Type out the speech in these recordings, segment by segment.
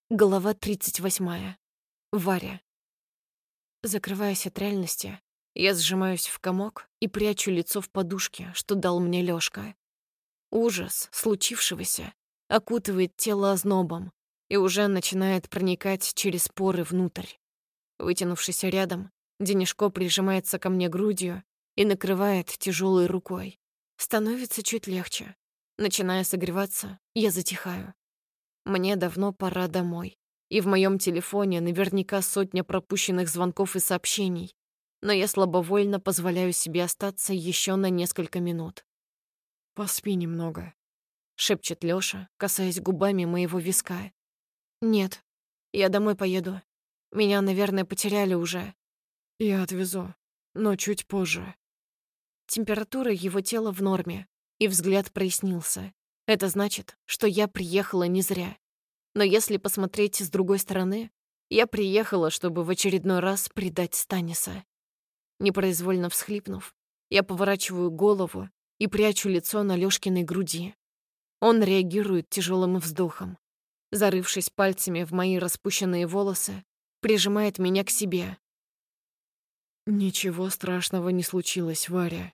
Глава 38. Варя. Закрываясь от реальности, я сжимаюсь в комок и прячу лицо в подушке, что дал мне Лёшка. Ужас случившегося окутывает тело ознобом и уже начинает проникать через поры внутрь. Вытянувшись рядом, Денишко прижимается ко мне грудью и накрывает тяжелой рукой. Становится чуть легче. Начиная согреваться, я затихаю. Мне давно пора домой. И в моем телефоне наверняка сотня пропущенных звонков и сообщений. Но я слабовольно позволяю себе остаться еще на несколько минут. «Поспи немного», — шепчет Лёша, касаясь губами моего виска. «Нет, я домой поеду. Меня, наверное, потеряли уже». «Я отвезу, но чуть позже». Температура его тела в норме, и взгляд прояснился. Это значит, что я приехала не зря. Но если посмотреть с другой стороны, я приехала, чтобы в очередной раз предать Станиса. Непроизвольно всхлипнув, я поворачиваю голову и прячу лицо на Лёшкиной груди. Он реагирует тяжелым вздохом. Зарывшись пальцами в мои распущенные волосы, прижимает меня к себе. «Ничего страшного не случилось, Варя».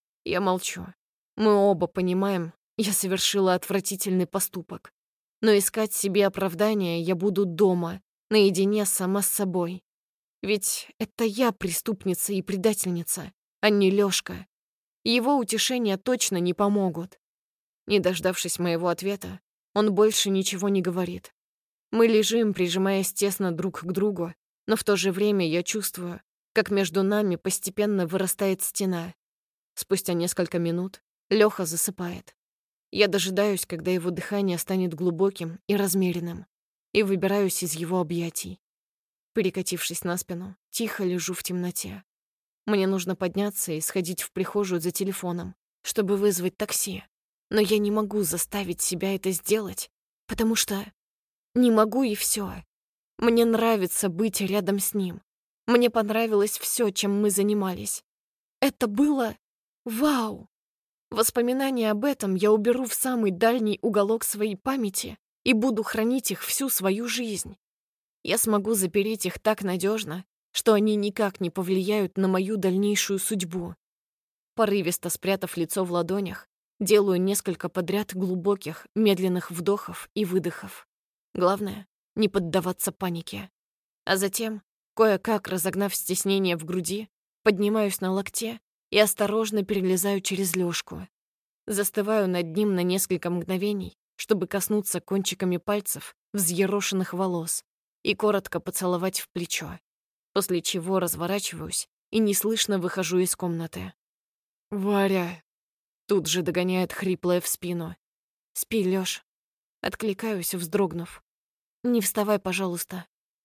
Я молчу. Мы оба понимаем, я совершила отвратительный поступок. Но искать себе оправдания я буду дома, наедине сама с собой. Ведь это я преступница и предательница, а не Лёшка. Его утешения точно не помогут. Не дождавшись моего ответа, он больше ничего не говорит. Мы лежим, прижимаясь тесно друг к другу, но в то же время я чувствую, как между нами постепенно вырастает стена. Спустя несколько минут Лёха засыпает. Я дожидаюсь, когда его дыхание станет глубоким и размеренным, и выбираюсь из его объятий. Перекатившись на спину, тихо лежу в темноте. Мне нужно подняться и сходить в прихожую за телефоном, чтобы вызвать такси. Но я не могу заставить себя это сделать, потому что не могу и все. Мне нравится быть рядом с ним. Мне понравилось все, чем мы занимались. Это было вау! Воспоминания об этом я уберу в самый дальний уголок своей памяти и буду хранить их всю свою жизнь. Я смогу запереть их так надежно, что они никак не повлияют на мою дальнейшую судьбу. Порывисто спрятав лицо в ладонях, делаю несколько подряд глубоких, медленных вдохов и выдохов. Главное — не поддаваться панике. А затем, кое-как разогнав стеснение в груди, поднимаюсь на локте и осторожно перелезаю через Лёшку. Застываю над ним на несколько мгновений, чтобы коснуться кончиками пальцев взъерошенных волос и коротко поцеловать в плечо, после чего разворачиваюсь и неслышно выхожу из комнаты. «Варя!» Тут же догоняет хриплое в спину. «Спи, Лёш». Откликаюсь, вздрогнув. «Не вставай, пожалуйста».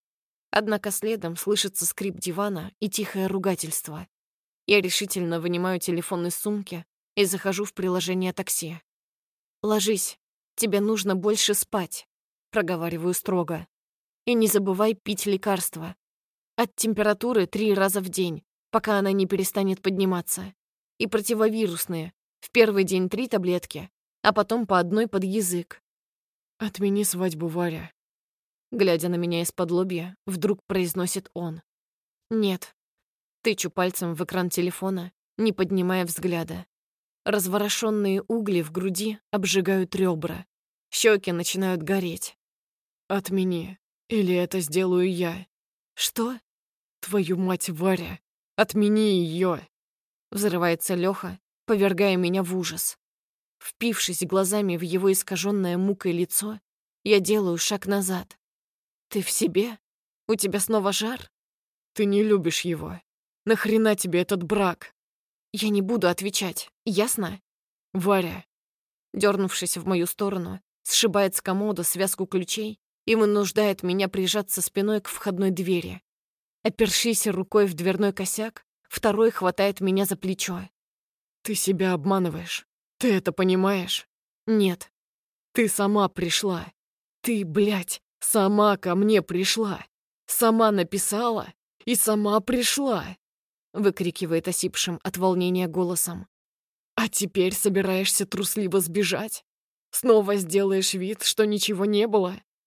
Однако следом слышится скрип дивана и тихое ругательство. Я решительно вынимаю телефон из сумки и захожу в приложение такси. «Ложись, тебе нужно больше спать», — проговариваю строго. «И не забывай пить лекарства. От температуры 3 раза в день, пока она не перестанет подниматься. И противовирусные. В первый день 3 таблетки, а потом по одной под язык». «Отмени свадьбу, Варя». Глядя на меня из-под лобья, вдруг произносит он. «Нет». Тычу пальцем в экран телефона, не поднимая взгляда. Разворошенные угли в груди обжигают ребра. Щеки начинают гореть. «Отмени, или это сделаю я». «Что?» «Твою мать, Варя! Отмени ее!» Взрывается Лёха, повергая меня в ужас. Впившись глазами в его искаженное мукой лицо, я делаю шаг назад. «Ты в себе? У тебя снова жар?» «Ты не любишь его. Нахрена тебе этот брак?» Я не буду отвечать, ясно? «Варя!» Дернувшись в мою сторону, сшибает с комода связку ключей и вынуждает меня прижаться спиной к входной двери. Опершись рукой в дверной косяк, второй хватает меня за плечо. «Ты себя обманываешь. Ты это понимаешь? «Нет». Ты сама пришла. Ты, блядь, сама ко мне пришла. Сама написала и сама пришла», — выкрикивает осипшим от волнения голосом. «А теперь собираешься трусливо сбежать? Снова сделаешь вид, что ничего не было?»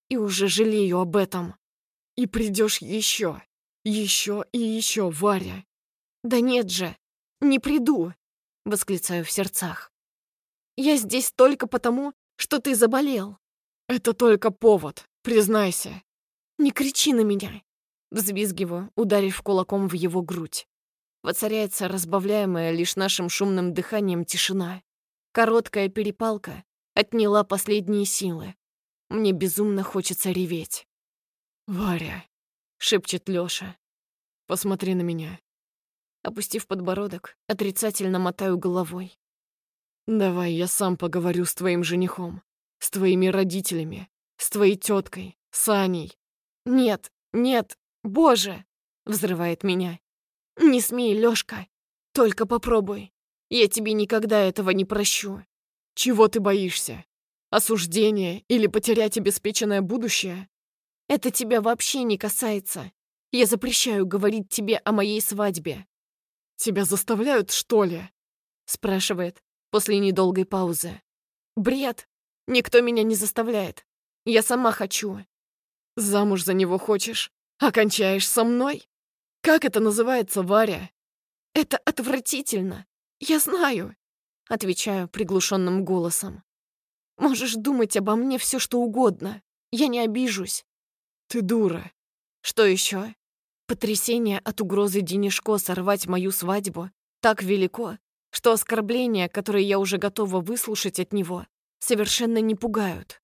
и уже жалею об этом. И придешь еще и еще, Варя. Да нет же, не приду, восклицаю в сердцах. Я здесь только потому, что ты заболел. Это только повод, признайся. Не кричи на меня. Взвизгиваю, ударив кулаком в его грудь. Воцаряется разбавляемая лишь нашим шумным дыханием тишина. Короткая перепалка отняла последние силы. Мне безумно хочется реветь. «Варя», — шепчет Лёша, — «посмотри на меня». Опустив подбородок, отрицательно мотаю головой. «Давай я сам поговорю с твоим женихом, с твоими родителями, с твоей теткой, с Аней». «Нет, нет, Боже!» — взрывает меня. «Не смей, Лёшка, только попробуй. Я тебе никогда этого не прощу». «Чего ты боишься? Осуждение или потерять обеспеченное будущее?» «Это тебя вообще не касается. Я запрещаю говорить тебе о моей свадьбе». «Тебя заставляют, что ли?» — спрашивает после недолгой паузы. «Бред. Никто меня не заставляет. Я сама хочу». «Замуж за него хочешь? Окончаешь со мной? Как это называется, Варя?» «Это отвратительно. Я знаю», — отвечаю приглушенным голосом. «Можешь думать обо мне все, что угодно. Я не обижусь». «Ты дура». «Что еще?» Потрясение от угрозы Денишко сорвать мою свадьбу так велико, что оскорбления, которые я уже готова выслушать от него, совершенно не пугают.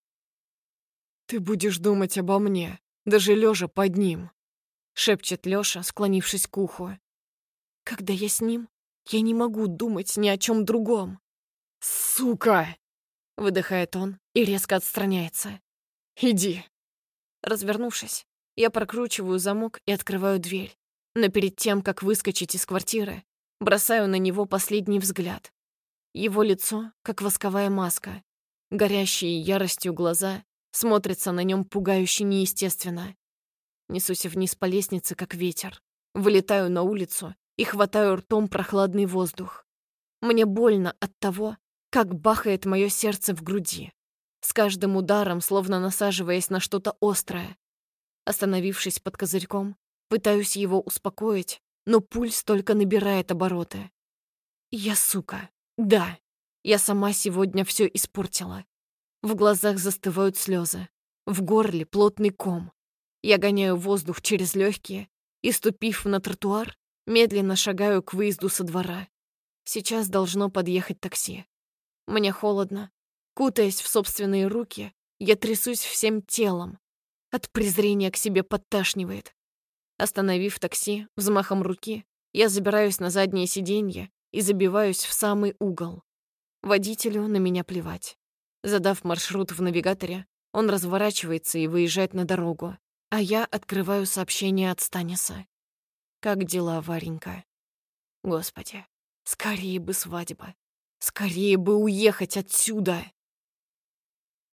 «Ты будешь думать обо мне, даже лежа под ним», — шепчет Лёша, склонившись к уху. «Когда я с ним, я не могу думать ни о чем другом». «Сука!» — выдыхает он и резко отстраняется. «Иди». Развернувшись, я прокручиваю замок и открываю дверь. Но перед тем, как выскочить из квартиры, бросаю на него последний взгляд. Его лицо, как восковая маска. Горящие яростью глаза смотрятся на нем пугающе неестественно. Несусь вниз по лестнице, как ветер. Вылетаю на улицу и хватаю ртом прохладный воздух. Мне больно от того, как бахает мое сердце в груди. С каждым ударом, словно насаживаясь на что-то острое. Остановившись под козырьком, пытаюсь его успокоить, но пульс только набирает обороты. Я сука. Да, я сама сегодня все испортила. В глазах застывают слезы, в горле плотный ком. Я гоняю воздух через легкие и, ступив на тротуар, медленно шагаю к выезду со двора. Сейчас должно подъехать такси. Мне холодно. Кутаясь в собственные руки, я трясусь всем телом. От презрения к себе подташнивает. Остановив такси взмахом руки, я забираюсь на заднее сиденье и забиваюсь в самый угол. Водителю на меня плевать. Задав маршрут в навигаторе, он разворачивается и выезжает на дорогу, а я открываю сообщение от Станиса. «Как дела, Варенька?» Господи, скорее бы свадьба. Скорее бы уехать отсюда.